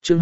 chương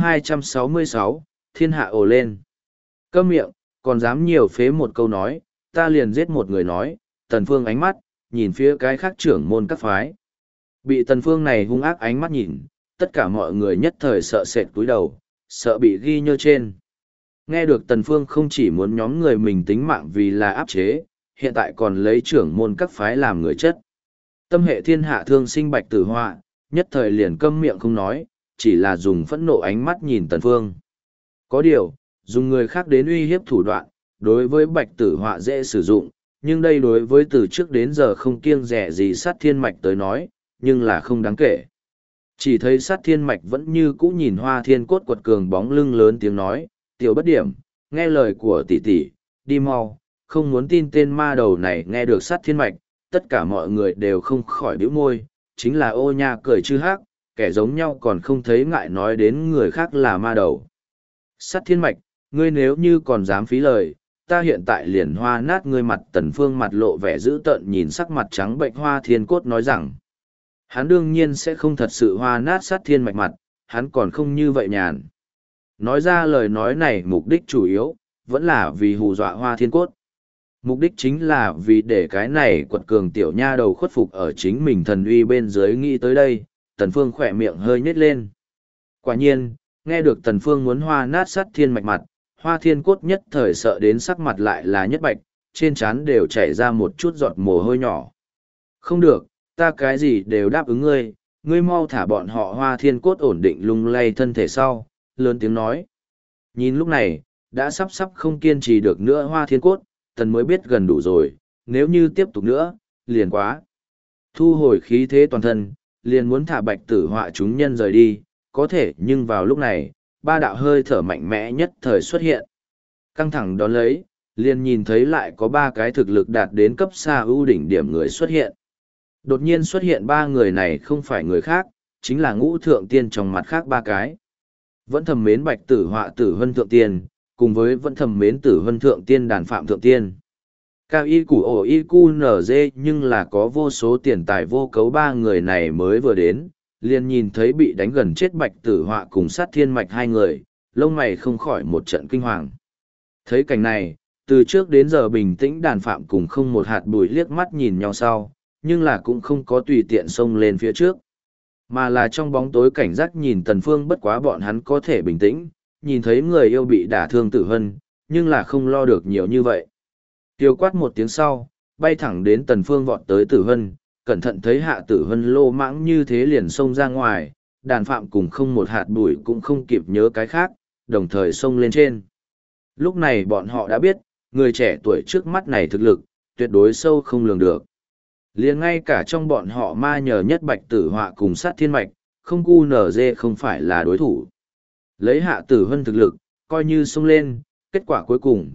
266, thiên hạ ồ lên. Câm miệng, còn dám nhiều phế một câu nói, ta liền giết một người nói. Tần Phương ánh mắt, nhìn phía cái khác trưởng môn các phái. Bị Tần Phương này hung ác ánh mắt nhìn, tất cả mọi người nhất thời sợ sệt cúi đầu, sợ bị ghi nhơ trên. Nghe được Tần Phương không chỉ muốn nhóm người mình tính mạng vì là áp chế, hiện tại còn lấy trưởng môn các phái làm người chất. Tâm hệ thiên hạ thương sinh Bạch Tử Họa, nhất thời liền câm miệng không nói, chỉ là dùng phẫn nộ ánh mắt nhìn Tần Phương. Có điều, dùng người khác đến uy hiếp thủ đoạn, đối với Bạch Tử Họa dễ sử dụng, nhưng đây đối với từ trước đến giờ không kiêng dè gì Sát Thiên Mạch tới nói, nhưng là không đáng kể. Chỉ thấy Sát Thiên Mạch vẫn như cũ nhìn Hoa Thiên Cốt quật cường bóng lưng lớn tiếng nói, tiểu bất điểm, nghe lời của tỷ tỷ, đi mau, không muốn tin tên ma đầu này. Nghe được Sát Thiên Mạch, tất cả mọi người đều không khỏi bĩu môi, chính là Ô Nha cười chư hác, kẻ giống nhau còn không thấy ngại nói đến người khác là ma đầu. Sát Thiên Mạch, ngươi nếu như còn dám phí lời, ta hiện tại liền hoa nát ngươi mặt. Tần Phương mặt lộ vẻ dữ tợn nhìn sắc mặt trắng bệnh Hoa Thiên Cốt nói rằng, hắn đương nhiên sẽ không thật sự hoa nát Sát Thiên Mạch mặt, hắn còn không như vậy nhàn. Nói ra lời nói này mục đích chủ yếu, vẫn là vì hù dọa Hoa Thiên Cốt. Mục đích chính là vì để cái này quật cường tiểu nha đầu khuất phục ở chính mình thần uy bên dưới. Nghĩ tới đây, Tần Phương khỏe miệng hơi nhếch lên. Quả nhiên, nghe được Tần Phương muốn hoa nát Sát Thiên Mạch mặt, Hoa Thiên Cốt nhất thời sợ đến sắc mặt lại là nhất bạch, trên trán đều chảy ra một chút giọt mồ hôi nhỏ. Không được, ta cái gì đều đáp ứng ngươi, ngươi mau thả bọn họ. Hoa Thiên Cốt ổn định lung lay thân thể sau, lớn tiếng nói. Nhìn lúc này, đã sắp không kiên trì được nữa Hoa Thiên Cốt, Tần mới biết gần đủ rồi, nếu như tiếp tục nữa, liền quá. Thu hồi khí thế toàn thân, liền muốn thả Bạch Tử Họa chúng nhân rời đi, có thể nhưng vào lúc này, ba đạo hơi thở mạnh mẽ nhất thời xuất hiện. Căng thẳng đón lấy, liền nhìn thấy lại có ba cái thực lực đạt đến cấp xa ưu đỉnh điểm người xuất hiện. Đột nhiên xuất hiện ba người này không phải người khác, chính là Ngũ Thượng Tiên trong mặt khác ba cái. Vẫn thầm mến Bạch Tử Họa Tử Hân Thượng Tiên, cùng với vẫn thầm mến Tử Hân Thượng Tiên Đàn Phạm Thượng Tiên. Cao y củ ổ y cu nở dê nhưng là có vô số tiền tài vô cấu. Ba người này mới vừa đến, liền nhìn thấy bị đánh gần chết Bạch Tử Họa cùng Sát Thiên Mạch hai người, lông mày không khỏi một trận kinh hoàng. Thấy cảnh này, từ trước đến giờ bình tĩnh Đàn Phạm cùng không một hạt bụi liếc mắt nhìn nhau sau, nhưng là cũng không có tùy tiện xông lên phía trước, mà là trong bóng tối cảnh giác nhìn Tần Phương. Bất quá bọn hắn có thể bình tĩnh, nhìn thấy người yêu bị đả thương Tử Hân, nhưng là không lo được nhiều như vậy. Tiêu quát một tiếng sau, bay thẳng đến Tần Phương vọt tới Tử Hân, cẩn thận thấy hạ Tử Hân lô mãng như thế liền xông ra ngoài. Đàn Phạm cùng không một hạt bụi cũng không kịp nhớ cái khác, đồng thời xông lên trên. Lúc này bọn họ đã biết, người trẻ tuổi trước mắt này thực lực, tuyệt đối sâu không lường được. Liền ngay cả trong bọn họ ma nhờ nhất Bạch Tử Họa cùng Sát Thiên Mạch, không cu nở dê không phải là đối thủ. Lấy hạ Tử Hân thực lực, coi như xông lên, kết quả cuối cùng,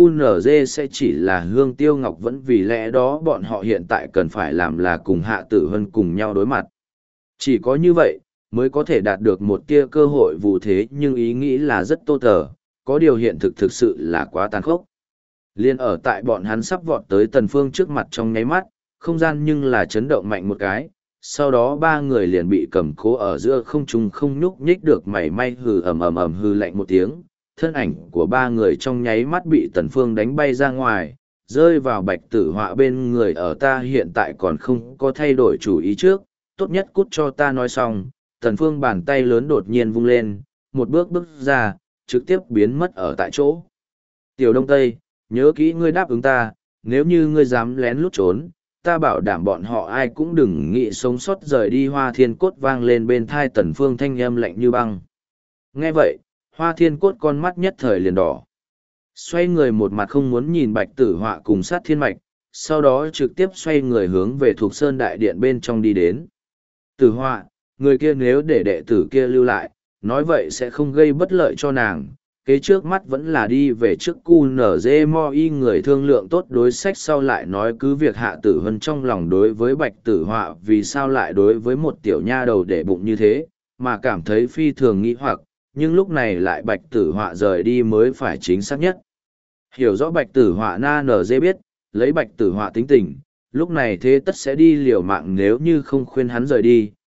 QNZ sẽ chỉ là Hương Tiêu Ngọc vẫn. Vì lẽ đó bọn họ hiện tại cần phải làm là cùng Hạ Tử Hân cùng nhau đối mặt. Chỉ có như vậy, mới có thể đạt được một tia cơ hội vụ thế. Nhưng ý nghĩ là rất tô tờ, có điều hiện thực thực sự là quá tàn khốc. Liên ở tại bọn hắn sắp vọt tới Tần Phương trước mặt trong nháy mắt, không gian nhưng là chấn động mạnh một cái. Sau đó ba người liền bị cầm cố ở giữa không trung, không nhúc nhích được mảy may. Hừ ầm hừ lạnh một tiếng, thân ảnh của ba người trong nháy mắt bị Tần Phương đánh bay ra ngoài, rơi vào Bạch Tử Họa bên người. Ở ta hiện tại còn không có thay đổi chủ ý trước, tốt nhất cút cho ta nói xong. Tần Phương bàn tay lớn đột nhiên vung lên, một bước ra, trực tiếp biến mất ở tại chỗ. Tiểu Đông Tây, nhớ kỹ ngươi đáp ứng ta, nếu như ngươi dám lén lút trốn, ta bảo đảm bọn họ ai cũng đừng nghĩ sống sót rời đi. Hoa Thiên Cốt vang lên bên tai Tần Phương thanh âm lạnh như băng. Nghe vậy, Hoa Thiên Cốt con mắt nhất thời liền đỏ. Xoay người một mặt không muốn nhìn Bạch Tử Họa cùng Sát Thiên Mạch, sau đó trực tiếp xoay người hướng về Thục Sơn Đại Điện bên trong đi đến. Tử Họa, người kia nếu để đệ tử kia lưu lại, nói vậy sẽ không gây bất lợi cho nàng. Kế trước mắt vẫn là đi về trước QNZ Mo y người thương lượng tốt đối sách sau lại nói cứ việc Hạ Tử Hân trong lòng đối với Bạch Tử Họa vì sao lại đối với một tiểu nha đầu để bụng như thế, mà cảm thấy phi thường nghĩ hoặc, nhưng lúc này lại Bạch Tử Họa rời đi mới phải chính xác nhất. Hiểu rõ Bạch Tử Họa na nở dê biết, lấy Bạch Tử Họa tính tình, lúc này thế tất sẽ đi liều mạng nếu như không khuyên hắn rời đi,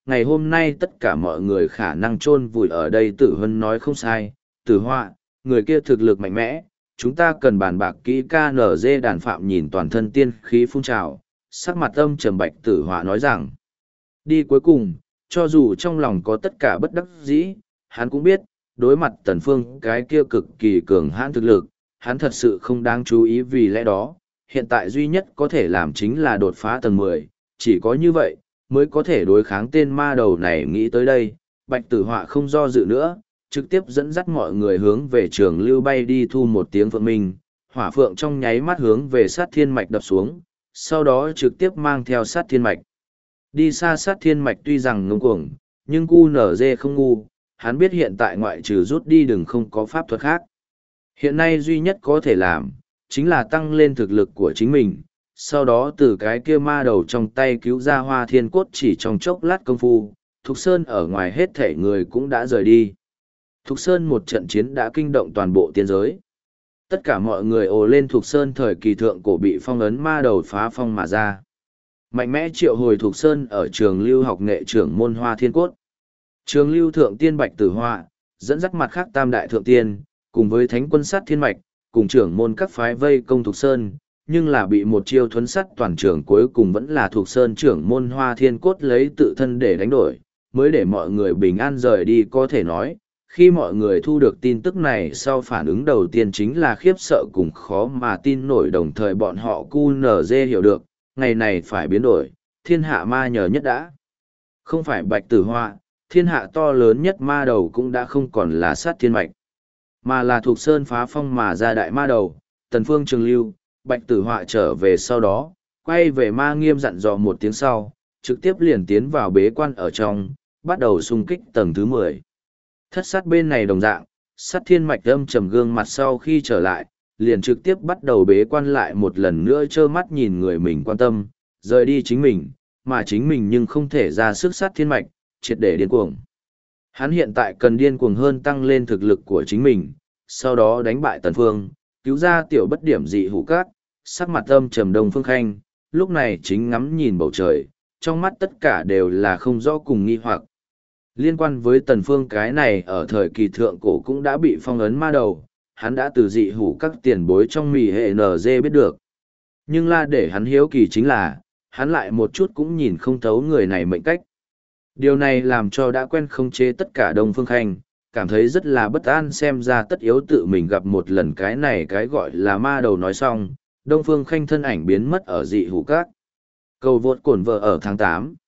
ngày hôm nay tất cả mọi người khả năng chôn vùi ở đây. Tử Hân nói không sai, Tử Họa, người kia thực lực mạnh mẽ, chúng ta cần bàn bạc kỹ. KNG đàn phạm nhìn toàn thân tiên khí phun trào, sắc mặt âm trầm. Bạch Tử Họa nói rằng, đi cuối cùng, cho dù trong lòng có tất cả bất đắc dĩ, hắn cũng biết, đối mặt Tần Phương cái kia cực kỳ cường hãn thực lực, hắn thật sự không đáng chú ý. Vì lẽ đó, hiện tại duy nhất có thể làm chính là đột phá tầng 10, chỉ có như vậy, mới có thể đối kháng tên ma đầu này. Nghĩ tới đây, Bạch Tử Họa không do dự nữa, trực tiếp dẫn dắt mọi người hướng về Trường Lưu bay đi. Thu một tiếng phượng minh, hỏa phượng trong nháy mắt hướng về Sát Thiên Mạch đập xuống, sau đó trực tiếp mang theo Sát Thiên Mạch. Đi xa. Sát Thiên Mạch tuy rằng ngông cuồng, nhưng QNZ không ngu, hắn biết hiện tại ngoại trừ rút đi đừng không có pháp thuật khác. Hiện nay duy nhất có thể làm, chính là tăng lên thực lực của chính mình, sau đó từ cái kia ma đầu trong tay cứu ra Hoa Thiên Cốt. Chỉ trong chốc lát công phu, Thục Sơn ở ngoài hết thể người cũng đã rời đi. Thục Sơn một trận chiến đã kinh động toàn bộ tiên giới. Tất cả mọi người ồ lên. Thục Sơn thời kỳ thượng cổ bị phong ấn ma đầu phá phong mà ra. Mạnh mẽ triệu hồi Thục Sơn ở Trường Lưu học nghệ trưởng môn Hoa Thiên Cốt. Trường Lưu thượng tiên Bạch Tử Họa dẫn dắt mặt khác tam đại thượng tiên, cùng với thánh quân Sát Thiên Mạch, cùng trưởng môn các phái vây công Thục Sơn, nhưng là bị một chiêu thuấn sắt toàn trường. Cuối cùng vẫn là Thục Sơn trưởng môn Hoa Thiên Cốt lấy tự thân để đánh đổi, mới để mọi người bình an rời đi. Có thể nói, khi mọi người thu được tin tức này sau, phản ứng đầu tiên chính là khiếp sợ cùng khó mà tin nổi. Đồng thời bọn họ QNZ hiểu được, ngày này phải biến đổi, thiên hạ ma nhờ nhất đã không phải Bạch Tử Họa, thiên hạ to lớn nhất ma đầu cũng đã không còn là Sát Thiên Mạch, mà là Thục Sơn phá phong mà ra đại ma đầu. Tần Phương, Trường Lưu, Bạch Tử Họa trở về sau đó, quay về Ma Nghiêm dặn dò một tiếng sau, trực tiếp liền tiến vào bế quan ở trong, bắt đầu xung kích tầng thứ 10. Thất sát bên này đồng dạng, Sát Thiên Mạch âm trầm gương mặt sau khi trở lại, liền trực tiếp bắt đầu bế quan lại một lần nữa, trơ mắt nhìn người mình quan tâm, rời đi chính mình, mà chính mình nhưng không thể ra sức. Sát Thiên Mạch, triệt để điên cuồng. Hắn hiện tại cần điên cuồng hơn tăng lên thực lực của chính mình, sau đó đánh bại Tần Phương, cứu ra tiểu bất điểm dị hủ cát. Sắc mặt âm trầm Đông Phương Khanh, lúc này chính ngắm nhìn bầu trời, trong mắt tất cả đều là không rõ cùng nghi hoặc. Liên quan với Tần Phương cái này ở thời kỳ thượng cổ cũng đã bị phong ấn ma đầu, hắn đã từ dị hủ các tiền bối trong mì hệ NG biết được. Nhưng là để hắn hiếu kỳ chính là, hắn lại một chút cũng nhìn không thấu người này mệnh cách. Điều này làm cho đã quen khống chế tất cả Đông Phương Khanh, cảm thấy rất là bất an. Xem ra tất yếu tự mình gặp một lần cái này cái gọi là ma đầu. Nói xong, Đông Phương Khanh thân ảnh biến mất ở dị hủ các. Cầu vượt cổn vợ ở tháng 8.